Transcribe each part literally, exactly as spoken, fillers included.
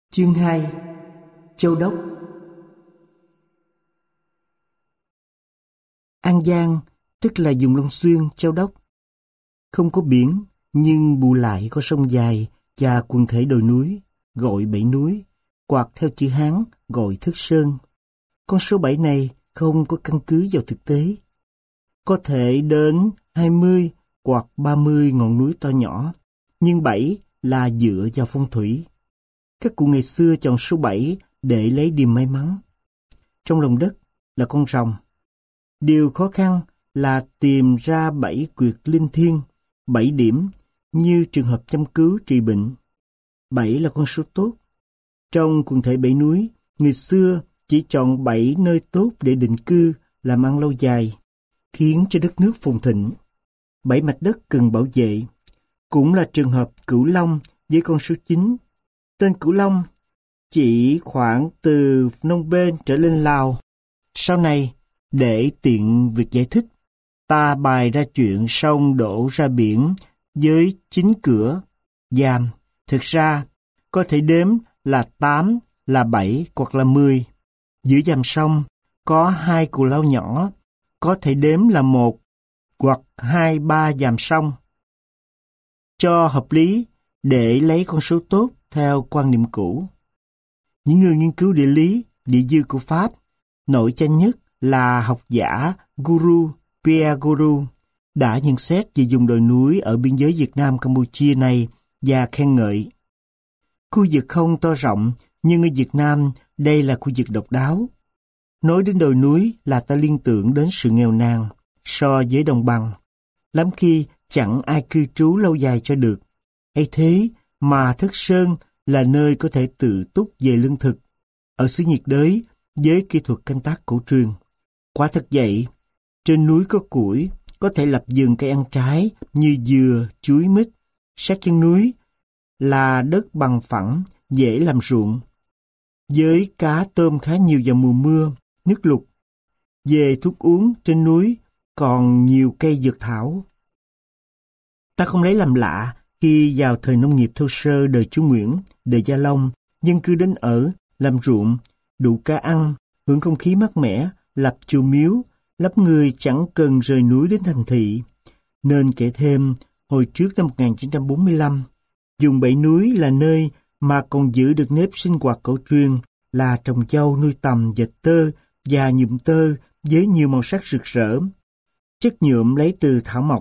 Chương hai. Châu Đốc. An Giang, tức là vùng Long Xuyên, Châu Đốc. Không có biển, nhưng bù lại có sông dài và quần thể đồi núi, gọi bảy núi, hoặc theo chữ Hán gọi Thất Sơn. Con số bảy này không có căn cứ vào thực tế. Có thể đến hai mươi hoặc ba mươi ngọn núi to nhỏ, nhưng bảy là dựa vào phong thủy. Các cụ ngày xưa chọn số bảy để lấy điểm may mắn. Trong lòng đất là con rồng. Điều khó khăn là tìm ra bảy quyệt linh thiêng, bảy điểm, như trường hợp châm cứu trị bệnh. Bảy là con số tốt. Trong quần thể bảy núi, người xưa chỉ chọn bảy nơi tốt để định cư, làm ăn lâu dài, khiến cho đất nước phồn thịnh. Bảy mạch đất cần bảo vệ. Cũng là trường hợp Cửu Long với con số chín. Tên Cửu Long chỉ khoảng từ Phnom Penh trở lên Lào. Sau này, để tiện việc giải thích, ta bày ra chuyện sông đổ ra biển với chín cửa, giam. Thực ra, có thể đếm là tám, là bảy hoặc là mười. Giữa giàm sông có hai cù lao nhỏ, có thể đếm là một hoặc hai ba giàm sông. Cho hợp lý để lấy con số tốt theo quan niệm cũ. Những người nghiên cứu địa lý, địa dư của Pháp, nổi danh nhất là học giả Guru Pierre Guru, đã nhận xét về vùng đồi núi ở biên giới Việt Nam Campuchia này và khen ngợi. Khu vực không to rộng, nhưng ở Việt Nam đây là khu vực độc đáo. Nói đến đồi núi là ta liên tưởng đến sự nghèo nàn so với đồng bằng. Lắm khi chẳng ai cư trú lâu dài cho được. Ấy thế mà Thất Sơn là nơi có thể tự túc về lương thực, ở xứ nhiệt đới với kỹ thuật canh tác cổ truyền. Quả thật vậy, trên núi có củi, có thể lập vườn cây ăn trái như dừa, chuối, mít. Sát chân núi là đất bằng phẳng, dễ làm ruộng. Với cá tôm khá nhiều vào mùa mưa, nước lụt. Về thuốc uống, trên núi còn nhiều cây dược thảo. Ta không lấy làm lạ khi vào thời nông nghiệp thô sơ đời chú Nguyễn, đời Gia Long, dân cư đến ở, làm ruộng, đủ cá ăn, hưởng không khí mát mẻ, lập chùa miếu, lắm người chẳng cần rời núi đến thành thị. Nên kể thêm, hồi trước năm một nghìn chín trăm bốn mươi lăm, vùng bảy núi là nơi mà còn giữ được nếp sinh hoạt cổ truyền là trồng dâu, nuôi tầm, dệt tơ và nhuộm tơ với nhiều màu sắc rực rỡ. Chất nhuộm lấy từ thảo mộc.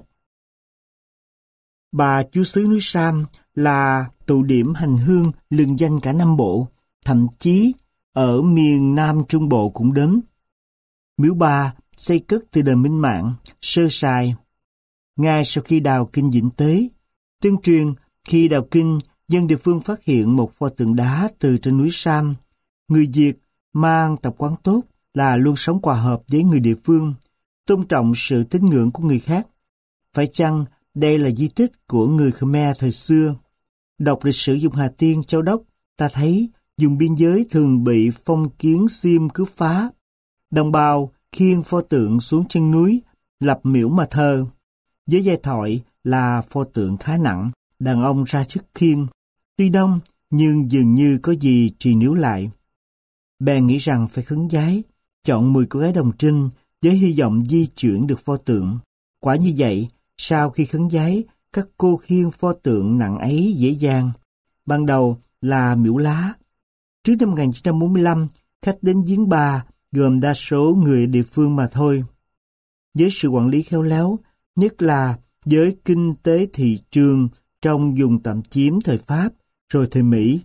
Bà Chúa xứ núi Sam là tụ điểm hành hương lừng danh cả Nam Bộ, thậm chí ở miền Nam Trung Bộ cũng đến. Miếu Bà xây cất từ đời Minh Mạng, sơ sài. Ngay sau khi đào kinh Vĩnh Tế, tương truyền khi đào kinh, dân địa phương phát hiện một pho tượng đá từ trên núi Sam. Người Việt mang tập quán tốt là luôn sống hòa hợp với người địa phương, tôn trọng sự tín ngưỡng của người khác. Phải chăng đây là di tích của người Khmer thời xưa? Đọc lịch sử vùng Hà Tiên, Châu Đốc, ta thấy vùng biên giới thường bị phong kiến Xiêm cướp phá. Đồng bào khiêng pho tượng xuống chân núi, lập miễu mà thờ. Với giai thoại là pho tượng khá nặng, đàn ông ra sức khiêng. Tuy đông, nhưng dường như có gì trì níu lại. Bèn nghĩ rằng phải khấn vái, chọn mười cô gái đồng trinh với hy vọng di chuyển được pho tượng. Quả như vậy, sau khi khấn vái, các cô khiêng pho tượng nặng ấy dễ dàng. Ban đầu là miễu lá. Trước năm một nghìn chín trăm bốn mươi lăm, khách đến viếng Bà gồm đa số người địa phương mà thôi. Với sự quản lý khéo léo, nhất là với kinh tế thị trường trong vùng tạm chiếm thời Pháp rồi thời Mỹ.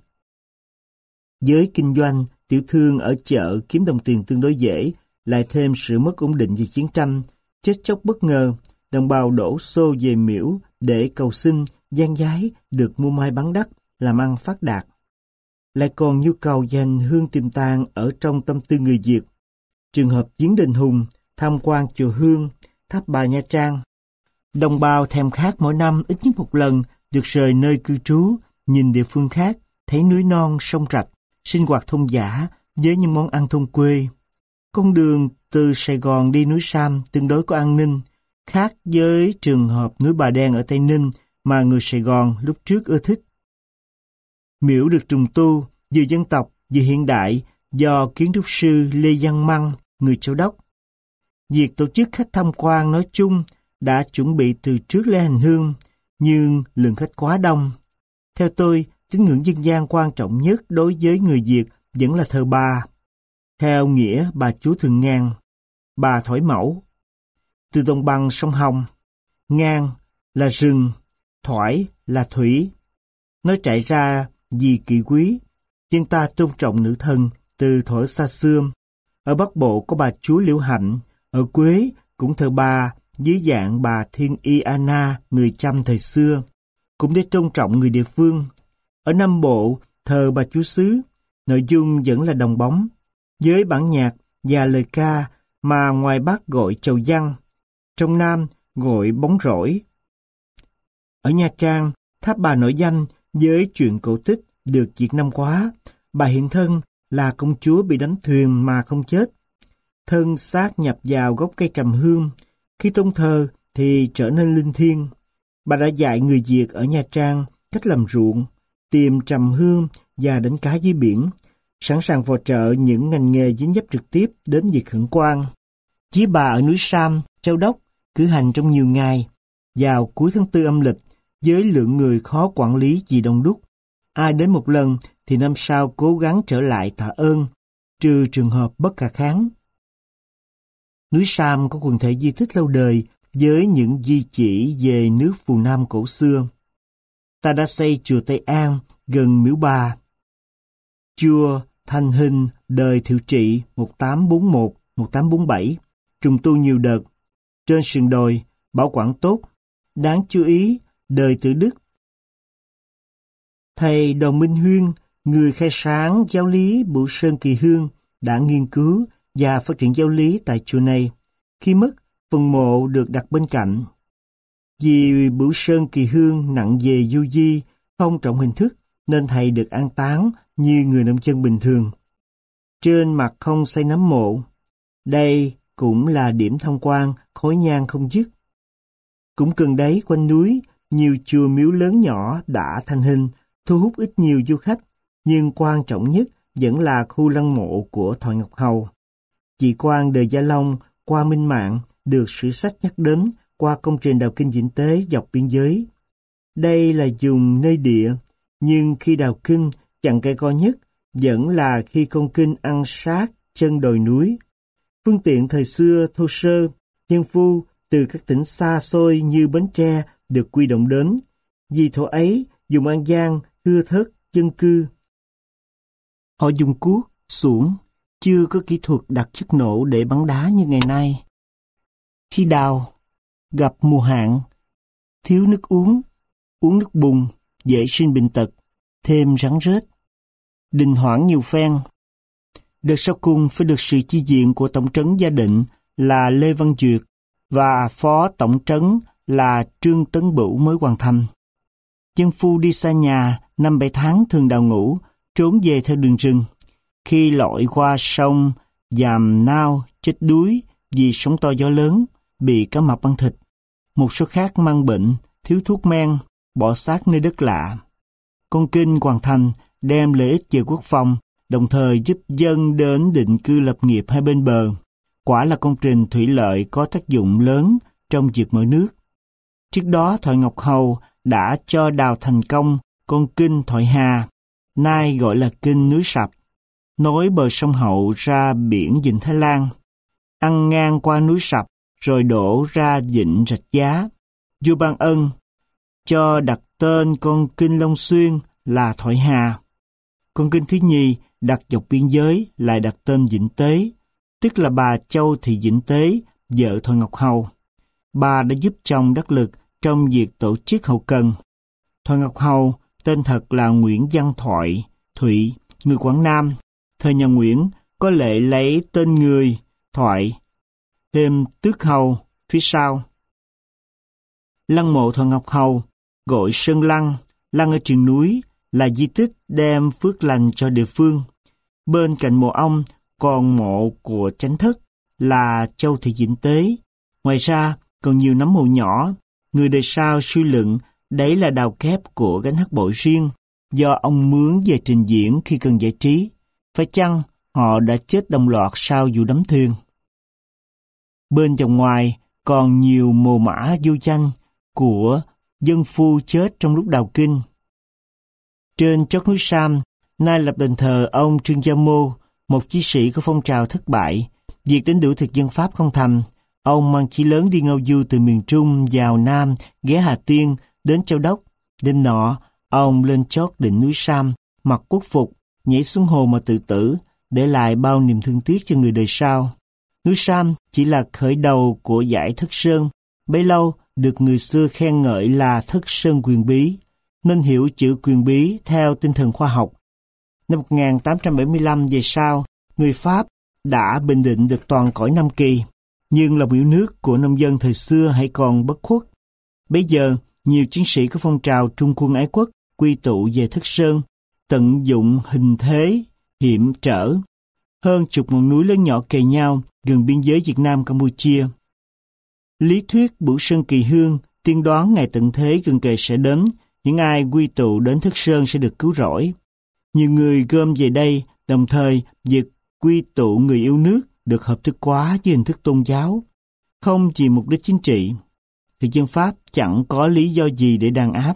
Với kinh doanh, tiểu thương ở chợ kiếm đồng tiền tương đối dễ, lại thêm sự mất ổn định vì chiến tranh, chết chóc bất ngờ, đồng bào đổ xô về miễu để cầu xin, gian vái được mua mai bán đắt, làm ăn phát đạt. Lại còn nhu cầu dành hương tiềm tàng ở trong tâm tư người Việt. Trường hợp viếng đền Hùng, tham quan chùa Hương, tháp Bà Nha Trang. Đồng bào thèm khát mỗi năm ít nhất một lần được rời nơi cư trú, nhìn địa phương khác, thấy núi non, sông rạch, sinh hoạt thôn dã với những món ăn thôn quê. Con đường từ Sài Gòn đi núi Sam tương đối có an ninh, khác với trường hợp núi Bà Đen ở Tây Ninh mà người Sài Gòn lúc trước ưa thích. Miễu được trùng tu vừa dân tộc vừa hiện đại, do kiến trúc sư Lê Văn Măng, người Châu Đốc. Việc tổ chức khách tham quan nói chung đã chuẩn bị từ trước lễ hành hương, nhưng lượng khách quá đông. Theo tôi, tín ngưỡng dân gian quan trọng nhất đối với người Việt vẫn là thờ bà. Theo nghĩa bà Chúa Thượng Ngàn, bà thổi mẫu. Từ đồng bằng sông Hồng, ngang là rừng, thoải là thủy. Nói chạy ra vì kỵ quý, dân ta tôn trọng nữ thần từ thuở xa xưa. Ở Bắc Bộ có bà Chúa Liễu Hạnh, ở Quế cũng thờ bà dưới dạng bà Thiên Y Anna, người Chăm thời xưa, cũng để tôn trọng người địa phương. Ở Nam Bộ thờ bà Chúa Xứ, nội dung vẫn là đồng bóng, với bản nhạc và lời ca mà ngoài Bắc gọi chầu văn, trong Nam gọi bóng rổi. Ở Nha Trang, tháp bà nổi danh với chuyện cổ tích được Việt Nam hóa. Bà hiện thân là công chúa bị đánh thuyền mà không chết. Thân xác nhập vào gốc cây trầm hương, khi tôn thờ thì trở nên linh thiêng. Bà đã dạy người Việt ở Nha Trang cách làm ruộng, tìm trầm hương và đánh cá dưới biển, sẵn sàng phò trợ những ngành nghề dính dấp trực tiếp đến việc khẩn quan. Chí bà ở núi Sam, Châu Đốc cử hành trong nhiều ngày, vào cuối tháng tư âm lịch, với lượng người khó quản lý vì đông đúc. Ai đến một lần thì năm sau cố gắng trở lại tạ ơn, trừ trường hợp bất khả kháng. Núi Sam có quần thể di tích lâu đời với những di chỉ về nước Phù Nam cổ xưa. Ta đã xây chùa Tây An gần miếu Bà. Chùa thành hình đời Thiệu Trị một tám bốn mốt đến một tám bốn bảy, trùng tu nhiều đợt. Trên sườn đồi, bảo quản tốt. Đáng chú ý, đời Tự Đức. Thầy Đoàn Minh Huyên, người khai sáng giáo lý Bửu Sơn Kỳ Hương, đã nghiên cứu và phát triển giáo lý tại chùa này. Khi mất, phần mộ được đặt bên cạnh. Vì Bửu Sơn Kỳ Hương nặng về du di, không trọng hình thức, nên thầy được an táng như người nông dân bình thường. Trên mặt không xây nấm mộ. Đây cũng là điểm tham quan khói nhang không dứt. Cũng gần đấy quanh núi, nhiều chùa miếu lớn nhỏ đã thành hình, thu hút ít nhiều du khách, nhưng quan trọng nhất vẫn là khu lăng mộ của Thoại Ngọc Hầu. Vị quan đời Gia Long qua Minh Mạng được sử sách nhắc đến qua công trình đào kinh Vĩnh Tế dọc biên giới. Đây là dùng nơi địa, nhưng khi đào kinh, chặng cây co nhất vẫn là khi con kinh ăn sát chân đồi núi. Phương tiện thời xưa thô sơ, nhân phu từ các tỉnh xa xôi như Bến Tre được quy động đến. Vì thổ ấy dùng An Giang thưa thớt dân cư. Họ dùng cuốc, xuồng, chưa có kỹ thuật đặt chất nổ để bắn đá như ngày nay. Khi đào, gặp mùa hạn, thiếu nước uống, uống nước bùn, dễ sinh bệnh tật, thêm rắn rết. Đình hoãn nhiều phen. Đợt sau cùng phải được sự chi viện của Tổng trấn Gia Định là Lê Văn Duyệt và Phó Tổng trấn là Trương Tấn Bửu mới hoàn thành. Dân phu đi xa nhà, năm bảy tháng thường đào ngũ, trốn về theo đường rừng. Khi lội qua sông, dàm nao, chết đuối vì sóng to gió lớn, bị cá mập ăn thịt. Một số khác mang bệnh, thiếu thuốc men, bỏ xác nơi đất lạ. Con kinh hoàn thành, đem lợi ích về quốc phòng, đồng thời giúp dân đến định cư lập nghiệp hai bên bờ. Quả là công trình thủy lợi có tác dụng lớn trong việc mở nước. Trước đó Thoại Ngọc Hầu đã cho đào thành công con kinh Thoại Hà, nay gọi là kinh Núi Sập, nối bờ sông Hậu ra biển Vịnh Thái Lan, ăn ngang qua núi Sập rồi đổ ra Vịnh Rạch Giá. Vua ban ân cho đặt tên con kinh Long Xuyên là Thoại Hà. Con kinh thứ nhì đặt dọc biên giới lại đặt tên Vĩnh Tế, tức là bà Châu Thị Vĩnh Tế, vợ Thoại Ngọc Hầu. Bà đã giúp chồng đắc lực trong việc tổ chức hậu cần. Thoại Ngọc Hầu tên thật là Nguyễn Văn Thoại Thụy, người Quảng Nam. Thời nhà Nguyễn có lệ lấy tên người Thoại, thêm tước hầu phía sau. Lăng mộ Thoại Ngọc Hầu gọi Sơn Lăng, lăng ở triền núi, là di tích đem phước lành cho địa phương. Bên cạnh mộ ông còn mộ của Chánh Thất là Châu Thị Vĩnh Tế. Ngoài ra còn nhiều nấm mộ nhỏ. Người đời sau suy luận đấy là đào kép của gánh hắc bội riêng, do ông mướn về trình diễn khi cần giải trí. Phải chăng họ đã chết đồng loạt sau vụ đắm thuyền? Bên dòng ngoài còn nhiều mồ mả vô danh của dân phu chết trong lúc đào kinh. Trên chót núi Sam, nay lập đền thờ ông Trương Gia Mô, một chí sĩ của phong trào thất bại, việc đánh đuổi thực dân Pháp không thành. Ông mang chí lớn đi ngao du từ miền Trung vào Nam, ghé Hà Tiên, đến Châu Đốc. Đêm nọ, ông lên chót đỉnh núi Sam, mặc quốc phục, nhảy xuống hồ mà tự tử, để lại bao niềm thương tiếc cho người đời sau. Núi Sam chỉ là khởi đầu của dải Thất Sơn, bấy lâu được người xưa khen ngợi là Thất Sơn quyền bí, nên hiểu chữ quyền bí theo tinh thần khoa học. Năm một nghìn tám trăm bảy mươi lăm về sau, người Pháp đã bình định được toàn cõi Nam Kỳ, nhưng lòng yêu nước của nông dân thời xưa hãy còn bất khuất. Bây giờ, nhiều chiến sĩ của phong trào Trung quân ái quốc quy tụ về Thất Sơn, tận dụng hình thế hiểm trở, hơn chục ngọn núi lớn nhỏ kề nhau gần biên giới Việt Nam Campuchia. Lý thuyết Bửu Sơn Kỳ Hương tiên đoán ngày tận thế gần kề sẽ đến, những ai quy tụ đến Thất Sơn sẽ được cứu rỗi. Nhiều người gom về đây, đồng thời việc quy tụ người yêu nước được hợp thức hóa với hình thức tôn giáo, không vì mục đích chính trị. Thực dân Pháp chẳng có lý do gì để đàn áp.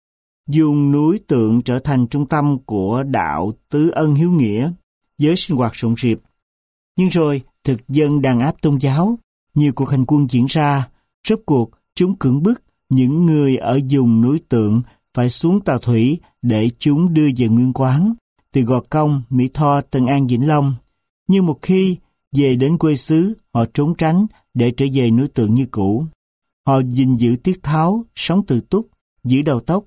Dùng núi Tượng trở thành trung tâm của đạo tứ ân hiếu nghĩa, với sinh hoạt rộn rịp. Nhưng rồi, thực dân đàn áp tôn giáo, nhiều cuộc hành quân diễn ra, rốt cuộc chúng cưỡng bức những người ở vùng núi Tượng phải xuống tàu thủy để chúng đưa về nguyên quán, từ Gò Công, Mỹ Tho, Tân An, Vĩnh Long. Nhưng một khi về đến quê xứ, họ trốn tránh để trở về núi Tượng như cũ. Họ gìn giữ tiết tháo, sống tự túc, giữ đầu tóc,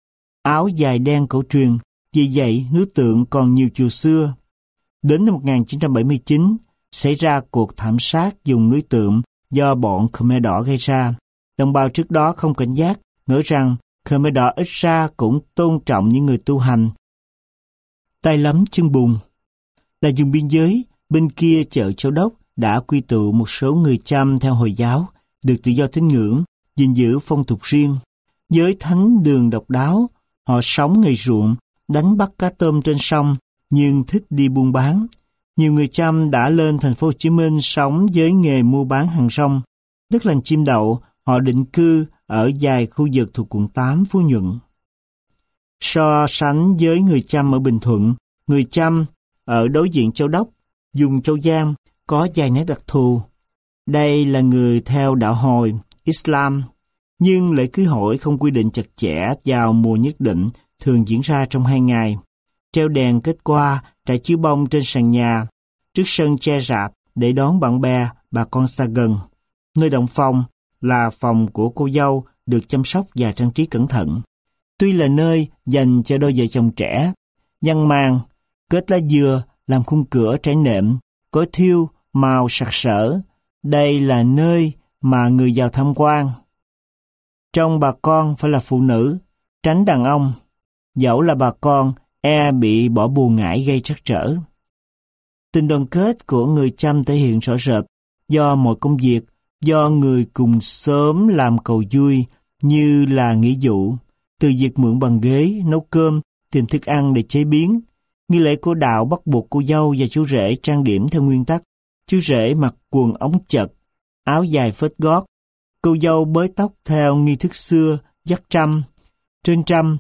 áo dài đen cổ truyền. Vì vậy, núi Tượng còn nhiều chùa xưa. Đến năm một nghìn chín trăm bảy mươi chín, xảy ra cuộc thảm sát vùng núi Tượng do bọn Khmer Đỏ gây ra. Đồng bào trước đó không cảnh giác, ngỡ rằng Khmer Đỏ ít ra cũng tôn trọng những người tu hành. Tay lắm chân bùn. Là vùng biên giới, bên kia chợ Châu Đốc đã quy tụ một số người Chăm theo Hồi giáo, được tự do tín ngưỡng, gìn giữ phong tục riêng. Với thánh đường độc đáo, họ sống nghề ruộng, đánh bắt cá tôm trên sông, nhưng thích đi buôn bán. Nhiều người Chăm đã lên thành phố Hồ Chí Minh sống với nghề mua bán hàng rong. Đất lành chim đậu, họ định cư ở dài khu vực thuộc quận tám, Phú Nhuận. So sánh với người Chăm ở Bình Thuận, người Chăm ở đối diện Châu Đốc, vùng Châu Giang có vài nét đặc thù. Đây là người theo đạo Hồi, Islam, nhưng lễ cưới hỏi không quy định chặt chẽ vào mùa nhất định, thường diễn ra trong hai ngày. Treo đèn kết qua, trải chiếu bông trên sàn nhà, trước sân che rạp để đón bạn bè, bà con xa gần. Nơi động phòng là phòng của cô dâu được chăm sóc và trang trí cẩn thận. Tuy là nơi dành cho đôi vợ chồng trẻ, văn màn, kết lá dừa làm khung cửa trải nệm, cối thiêu màu sặc sỡ. Đây là nơi mà người vào tham quan. Trong bà con phải là phụ nữ, tránh đàn ông. Dẫu là bà con, e bị bỏ bùa ngải gây trắc trở. Tình đoàn kết của người Chăm thể hiện rõ rệt do mọi công việc, do người cùng xóm làm cầu vui như là nghĩa vụ, từ việc mượn bàn ghế, nấu cơm, tìm thức ăn để chế biến. Nghi lễ của đạo bắt buộc cô dâu và chú rể trang điểm theo nguyên tắc. Chú rể mặc quần ống chật, áo dài phết gót. Cô dâu bới tóc theo nghi thức xưa, dắt trâm. Trên trâm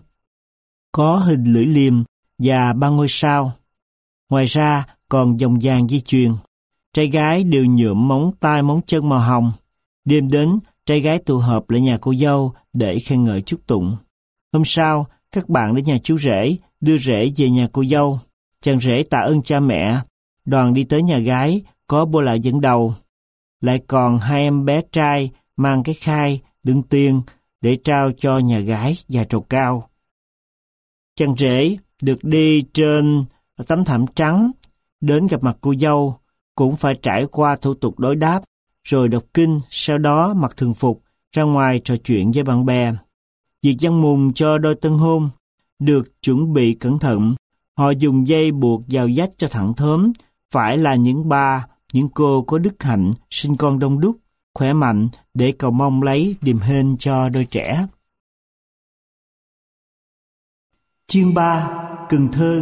có hình lưỡi liềm và ba ngôi sao. Ngoài ra còn vòng vàng dây chuyền. Trai gái đều nhuộm móng tay móng chân màu hồng. Đêm đến, trai gái tụ họp lại nhà cô dâu để khen ngợi chúc tụng. Hôm sau, các bạn đến nhà chú rể, đưa rể về nhà cô dâu. Chàng rể tạ ơn cha mẹ. Đoàn đi tới nhà gái, có bô lại dẫn đầu. Lại còn hai em bé trai mang cái khai, đựng tiền để trao cho nhà gái và trầu cao. Chàng rể được đi trên tấm thảm trắng, đến gặp mặt cô dâu, cũng phải trải qua thủ tục đối đáp, rồi đọc kinh, sau đó mặc thường phục, ra ngoài trò chuyện với bạn bè. Việc văn mùng cho đôi tân hôn được chuẩn bị cẩn thận. Họ dùng dây buộc vào vách cho thẳng thớm, phải là những ba, những cô có đức hạnh, sinh con đông đúc, khỏe mạnh để cầu mong lấy điềm hên cho đôi trẻ. Chương ba. Cần Thơ.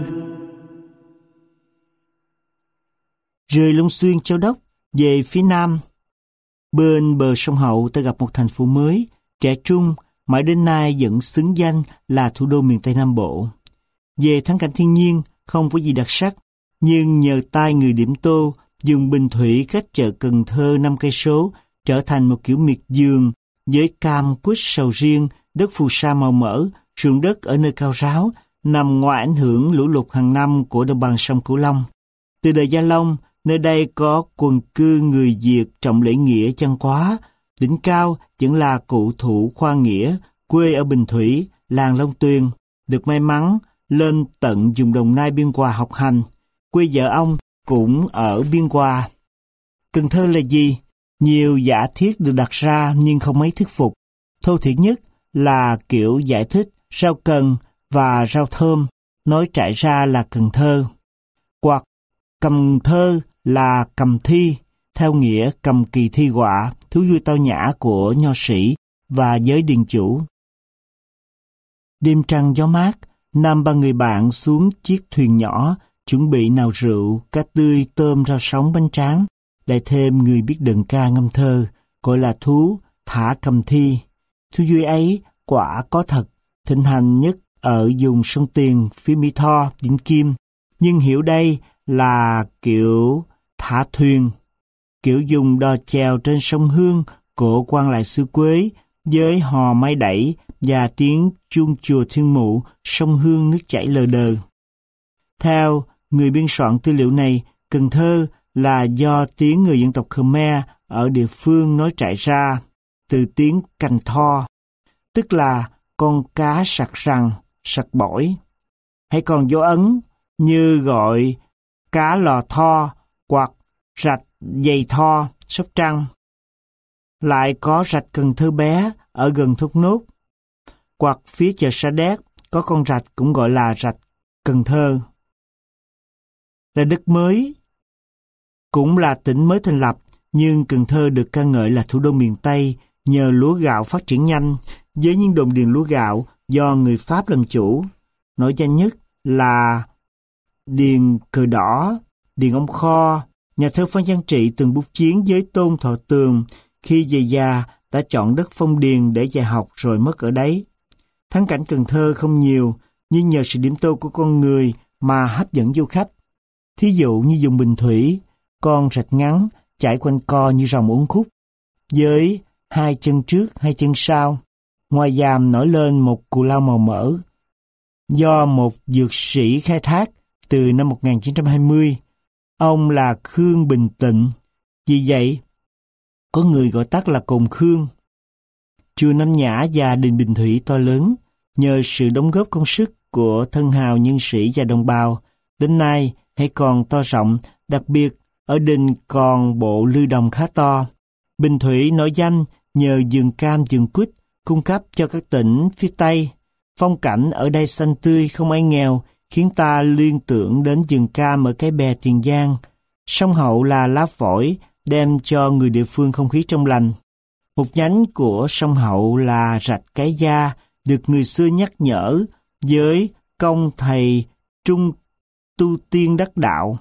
Rời Long Xuyên Châu Đốc về phía nam, bên bờ sông Hậu ta gặp một thành phố mới, trẻ trung, mãi đến nay vẫn xứng danh là thủ đô miền Tây Nam Bộ. Về thắng cảnh thiên nhiên, không có gì đặc sắc, nhưng nhờ tay người điểm tô, dùng Bình Thủy cách chợ Cần Thơ năm cây số trở thành một kiểu miệt vườn với cam, quýt, sầu riêng, đất phù sa màu mỡ, ruộng đất ở nơi cao ráo, nằm ngoài ảnh hưởng lũ lụt hàng năm của đồng bằng sông Cửu Long. Từ đời Gia Long, nơi đây có quần cư người Việt trọng lễ nghĩa chăng quá. Đỉnh cao vẫn là cụ thủ Khoa Nghĩa, quê ở Bình Thủy, làng Long Tuyền, được may mắn lên tận vùng Đồng Nai Biên Hòa học hành. Quê vợ ông cũng ở Biên Hòa. Cần Thơ là gì? Nhiều giả thiết được đặt ra nhưng không mấy thuyết phục. Thô thiển nhất là kiểu giải thích rau cần và rau thơm, nói trải ra là Cần Thơ. Hoặc Cầm Thơ là cầm thi, theo nghĩa cầm kỳ thi họa, thú vui tao nhã của nho sĩ và giới điền chủ. Đêm trăng gió mát, năm ba người bạn xuống chiếc thuyền nhỏ, chuẩn bị nào rượu, cá tươi, tôm, rau sống, bánh tráng, lại thêm người biết đờn ca ngâm thơ, gọi là thú thả cầm thi. Thú vui ấy quả có thật, thịnh hành nhất ở vùng sông Tiền, phía Mỹ Tho, Vĩnh Kim, nhưng hiểu đây là kiểu thả thuyền, kiểu dùng đò chèo trên sông Hương của quan lại xứ Quế, với hò máy đẩy và tiếng chuông chùa Thiên Mụ, sông Hương nước chảy lờ đờ. Theo người biên soạn tư liệu này, Cần Thơ là do tiếng người dân tộc Khmer ở địa phương nói trải ra, từ tiếng cành tho, tức là con cá sặc rằn, sặc bổi, hay còn dấu ấn như gọi cá lò tho hoặc rạch dày tho, Sóc Trăng. Lại có rạch Cần Thơ bé ở gần Thốt Nốt, hoặc phía chợ Sa Đéc có con rạch cũng gọi là rạch Cần Thơ. Là đất mới, cũng là tỉnh mới thành lập, nhưng Cần Thơ được ca ngợi là thủ đô miền Tây nhờ lúa gạo phát triển nhanh, với những đồn điền lúa gạo do người Pháp làm chủ. Nổi danh nhất là điền Cờ Đỏ, điền Ông Kho. Nhà thơ Phan Giang Trị từng bút chiến với Tôn Thọ Tường, khi về già đã chọn đất Phong Điền để dạy học rồi mất ở đấy. Thắng cảnh Cần Thơ không nhiều, nhưng nhờ sự điểm tô của con người mà hấp dẫn du khách. Thí dụ như vùng Bình Thủy, con rạch ngắn chảy quanh co như rồng uốn khúc, với hai chân trước, hai chân sau. Ngoài giàm nổi lên một cù lao màu mỡ, do một dược sĩ khai thác từ năm một nghìn chín trăm hai mươi. Ông là Khương Bình Tịnh, vì vậy có người gọi tắt là Cồn Khương. Chùa Nam Nhã và đình Bình Thủy to lớn, nhờ sự đóng góp công sức của thân hào nhân sĩ và đồng bào, đến nay hay còn to rộng, đặc biệt ở đình còn bộ lư đồng khá to. Bình Thủy nổi danh nhờ vườn cam vườn quýt cung cấp cho các tỉnh phía Tây. Phong cảnh ở đây xanh tươi không ai nghèo, khiến ta liên tưởng đến vườn cam ở Cái Bè Tiền Giang. Sông Hậu là lá phổi, đem cho người địa phương không khí trong lành. Một nhánh của sông Hậu là rạch Cái Gia, được người xưa nhắc nhở với công thầy trung tu tiên đắc đạo.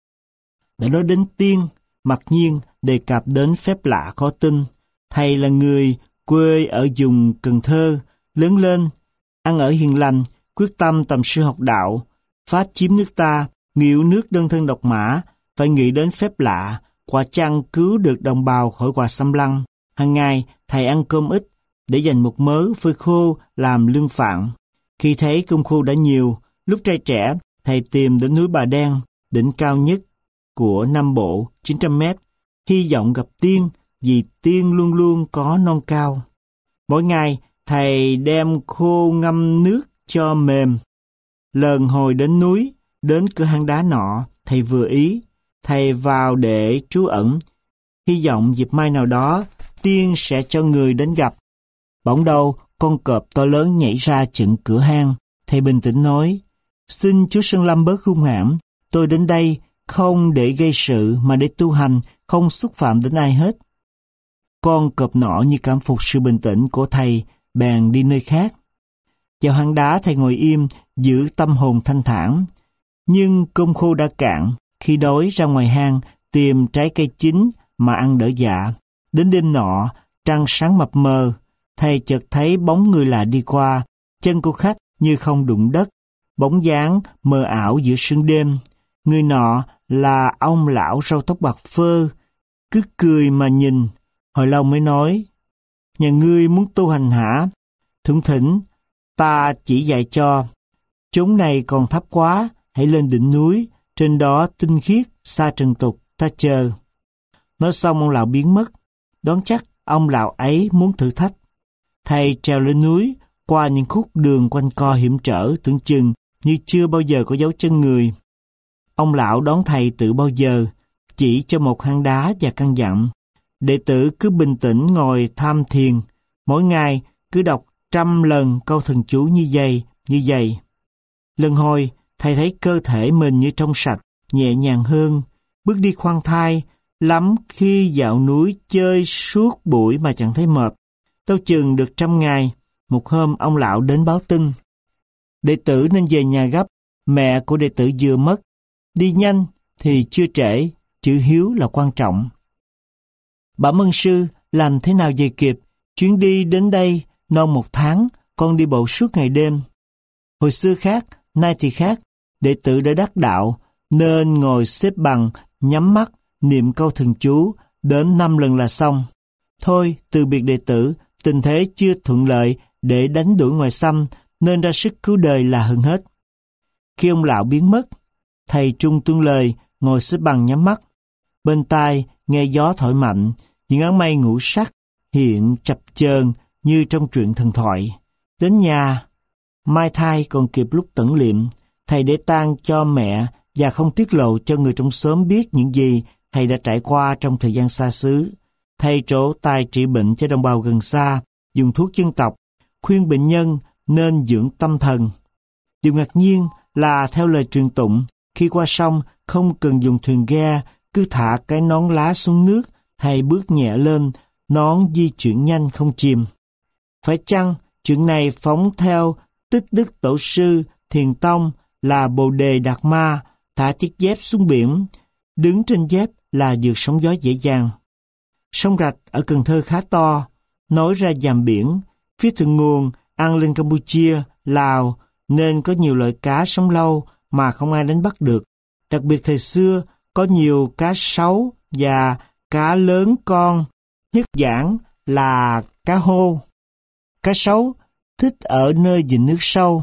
Đã nói đến tiên, mặc nhiên đề cập đến phép lạ khó tin. Thầy là người quê ở vùng Cần Thơ, lớn lên, ăn ở hiền lành, quyết tâm tầm sư học đạo. Pháp chiếm nước ta, người yêu nước đơn thân độc mã, phải nghĩ đến phép lạ, quả chăng cứu được đồng bào khỏi quả xâm lăng. Hàng ngày, thầy ăn cơm ít, để dành một mớ phơi khô làm lương phạn. Khi thấy cơm khô đã nhiều, lúc trai trẻ, thầy tìm đến núi Bà Đen, đỉnh cao nhất của Nam Bộ, chín trăm mét, hy vọng gặp tiên, vì tiên luôn luôn có non cao. Mỗi ngày, thầy đem khô ngâm nước cho mềm. Lần hồi đến núi, đến cửa hang đá nọ, thầy vừa ý. Thầy vào để trú ẩn, hy vọng dịp mai nào đó, tiên sẽ cho người đến gặp. Bỗng đâu, con cọp to lớn nhảy ra chừng cửa hang. Thầy bình tĩnh nói, xin Chúa Sơn Lâm bớt hung hãn, tôi đến đây không để gây sự mà để tu hành, không xúc phạm đến ai hết. Con cọp nọ như cảm phục sự bình tĩnh của thầy, bèn đi nơi khác. Vào hang đá thầy ngồi im, giữ tâm hồn thanh thản. Nhưng cơm khô đã cạn, khi đói ra ngoài hang tìm trái cây chín mà ăn đỡ dạ. Đến đêm nọ, trăng sáng mập mờ, thầy chợt thấy bóng người lạ đi qua, chân của khách như không đụng đất, bóng dáng mờ ảo giữa sương đêm. Người nọ là ông lão râu tóc bạc phơ, cứ cười mà nhìn, hồi lâu mới nói: "Nhà ngươi muốn tu hành hả? Thủng thỉnh, ta chỉ dạy cho. Chốn này còn thấp quá, hãy lên đỉnh núi, trên đó tinh khiết, xa trần tục, ta chờ." Nói xong ông lão biến mất, đoán chắc ông lão ấy muốn thử thách. Thầy trèo lên núi, qua những khúc đường quanh co hiểm trở tưởng chừng như chưa bao giờ có dấu chân người. Ông lão đón thầy tự bao giờ, chỉ cho một hang đá và căn dặn: đệ tử cứ bình tĩnh ngồi tham thiền, mỗi ngày cứ đọc trăm lần câu thần chú như vậy, như vậy. Lần hồi, thầy thấy cơ thể mình như trong sạch, nhẹ nhàng hơn, bước đi khoan thai, lắm khi dạo núi chơi suốt buổi mà chẳng thấy mệt. Tâu chừng được trăm ngày, một hôm ông lão đến báo tin: đệ tử nên về nhà gấp, mẹ của đệ tử vừa mất. Đi nhanh thì chưa trễ, chữ hiếu là quan trọng. Bẩm ân sư, làm thế nào về kịp? Chuyến đi đến đây non một tháng, con đi bộ suốt ngày đêm. Hồi xưa khác, nay thì khác. Đệ tử đã đắc đạo, nên ngồi xếp bằng, nhắm mắt, niệm câu thần chú, đến năm lần là xong. Thôi, từ biệt đệ tử, tình thế chưa thuận lợi để đánh đuổi ngoài xăm, nên ra sức cứu đời là hơn hết. Khi ông lão biến mất, thầy trung tuân lời, ngồi xếp bằng nhắm mắt. Bên tai nghe gió thổi mạnh, những áng mây ngũ sắc hiện chập chờn như trong truyện thần thoại. Đến nhà, mai thai còn kịp lúc tẩn liệm, thầy để tang cho mẹ và không tiết lộ cho người trong xóm biết những gì thầy đã trải qua trong thời gian xa xứ. Thầy trổ tài trị bệnh cho đồng bào gần xa, dùng thuốc dân tộc, khuyên bệnh nhân nên dưỡng tâm thần. Điều ngạc nhiên là theo lời truyền tụng, khi qua sông không cần dùng thuyền ghe, cứ thả cái nón lá xuống nước, thầy bước nhẹ lên, nón di chuyển nhanh không chìm. Phải chăng chuyện này phóng theo Tích Đức Tổ sư Thiền Tông là Bồ Đề Đạt Ma, thả chiếc dép xuống biển, đứng trên dép là vượt sóng gió dễ dàng. Sông Rạch ở Cần Thơ khá to, nối ra dàm biển, phía thượng nguồn ăn lên Campuchia, Lào, nên có nhiều loại cá sống lâu mà không ai đánh bắt được. Đặc biệt thời xưa có nhiều cá sấu và cá lớn con, nhất giảng là cá hô. Cá sấu thích ở nơi vịnh nước sâu.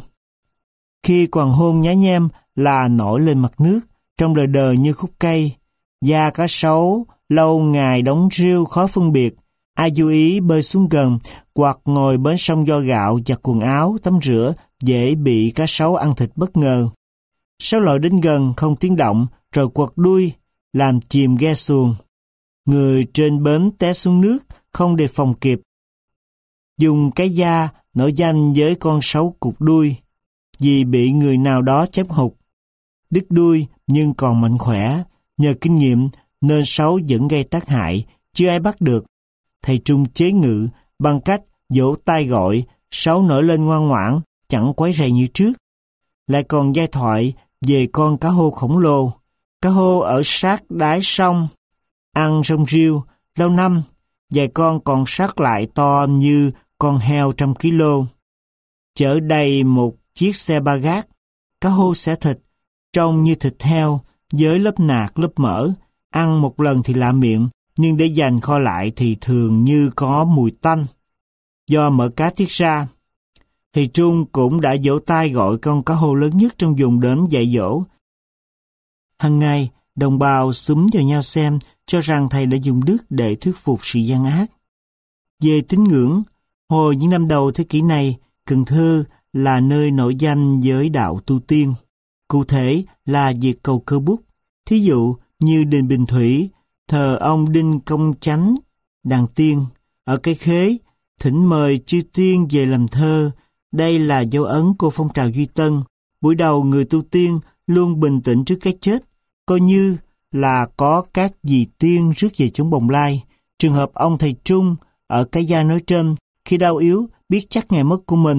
Khi hoàng hôn nhá nhem là nổi lên mặt nước, trong đời đời như khúc cây. Da cá sấu lâu ngày đóng riêu khó phân biệt. Ai chú ý bơi xuống gần hoặc ngồi bến sông vo gạo giặt quần áo, tắm rửa, dễ bị cá sấu ăn thịt bất ngờ. Sấu lội đến gần không tiếng động rồi quật đuôi, làm chìm ghe xuồng. Người trên bến té xuống nước không đề phòng kịp. Dùng cái da nổi danh với con sấu cụt đuôi, vì bị người nào đó chém hụt. Đứt đuôi nhưng còn mạnh khỏe, nhờ kinh nghiệm nên sấu vẫn gây tác hại, chưa ai bắt được. Thầy Trung chế ngự bằng cách vỗ tay gọi, sấu nổi lên ngoan ngoãn, chẳng quấy rầy như trước. Lại còn giai thoại về con cá hô khổng lồ. Cá hô ở sát đáy sông, ăn rong riêu, lâu năm, vài con còn sát lại to như con heo trăm ký lô. Chở đầy một chiếc xe ba gác, cá hô xẻ thịt, trông như thịt heo, với lớp nạc lớp mỡ, ăn một lần thì lạ miệng, nhưng để dành kho lại thì thường như có mùi tanh, do mỡ cá tiết ra. Thầy Trung cũng đã vỗ tay gọi con cá hô lớn nhất trong vùng đến dạy dỗ. Hằng ngày, đồng bào xúm vào nhau xem, cho rằng thầy đã dùng đức để thuyết phục sự gian ác. Về tín ngưỡng, hồi những năm đầu thế kỷ này, Cần Thơ là nơi nổi danh với đạo tu tiên. Cụ thể là việc cầu cơ bút. Thí dụ như đền Bình Thủy, thờ ông Đinh Công Chánh, đàn tiên. Ở Cái Khế, thỉnh mời chư tiên về làm thơ. Đây là dấu ấn của phong trào Duy Tân. Buổi đầu người tu tiên luôn bình tĩnh trước cái chết, coi như là có các vị tiên rước về chốn bồng lai. Trường hợp ông thầy Trung ở Cái Gia nói trên, khi đau yếu biết chắc ngày mất của mình,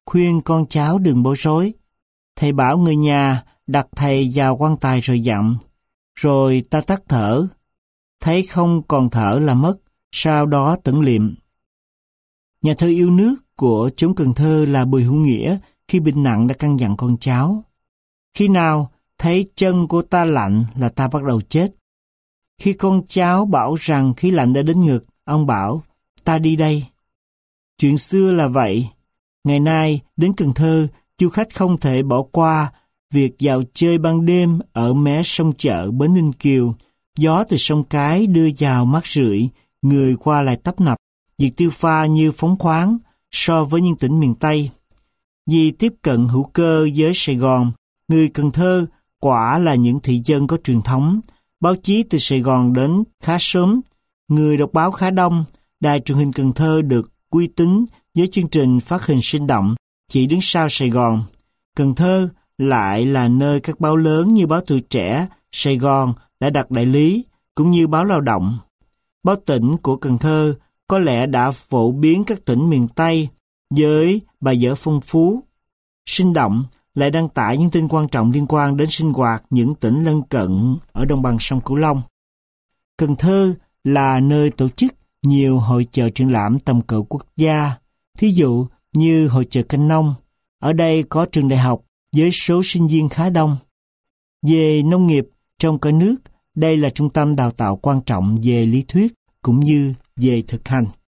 khuyên con cháu đừng bối rối. Thầy bảo người nhà đặt thầy vào quan tài rồi dặn. Rồi ta tắt thở. Thấy không còn thở là mất, sau đó tẩn liệm. Nhà thơ yêu nước của chốn Cần Thơ là Bùi Hữu Nghĩa khi bệnh nặng đã căn dặn con cháu. Khi nào thấy chân của ta lạnh là ta bắt đầu chết. Khi con cháu bảo rằng khí lạnh đã đến ngực, ông bảo, ta đi đây. Chuyện xưa là vậy. Ngày nay, đến Cần Thơ, du khách không thể bỏ qua việc dạo chơi ban đêm ở mé sông Chợ bến Ninh Kiều. Gió từ sông Cái đưa vào mát rượi, người qua lại tấp nập. Việc tiêu pha như phóng khoáng so với những tỉnh miền Tây. Vì tiếp cận hữu cơ với Sài Gòn, người Cần Thơ quả là những thị dân có truyền thống. Báo chí từ Sài Gòn đến khá sớm, người đọc báo khá đông. Đài truyền hình Cần Thơ được uy tín với chương trình phát hình sinh động, chỉ đứng sau Sài Gòn. Cần Thơ lại là nơi các báo lớn như báo Tuổi Trẻ, Sài Gòn đã đặt đại lý, cũng như báo Lao động. Báo Tỉnh của Cần Thơ có lẽ đã phổ biến các tỉnh miền Tây với bài vở phong phú, sinh động, lại đăng tải những tin quan trọng liên quan đến sinh hoạt những tỉnh lân cận ở đồng bằng sông Cửu Long. Cần Thơ là nơi tổ chức nhiều hội chợ triển lãm tầm cỡ quốc gia, thí dụ như hội chợ Canh Nông. Ở đây có trường đại học với số sinh viên khá đông. Về nông nghiệp trong cả nước, đây là trung tâm đào tạo quan trọng về lý thuyết cũng như về thực hành.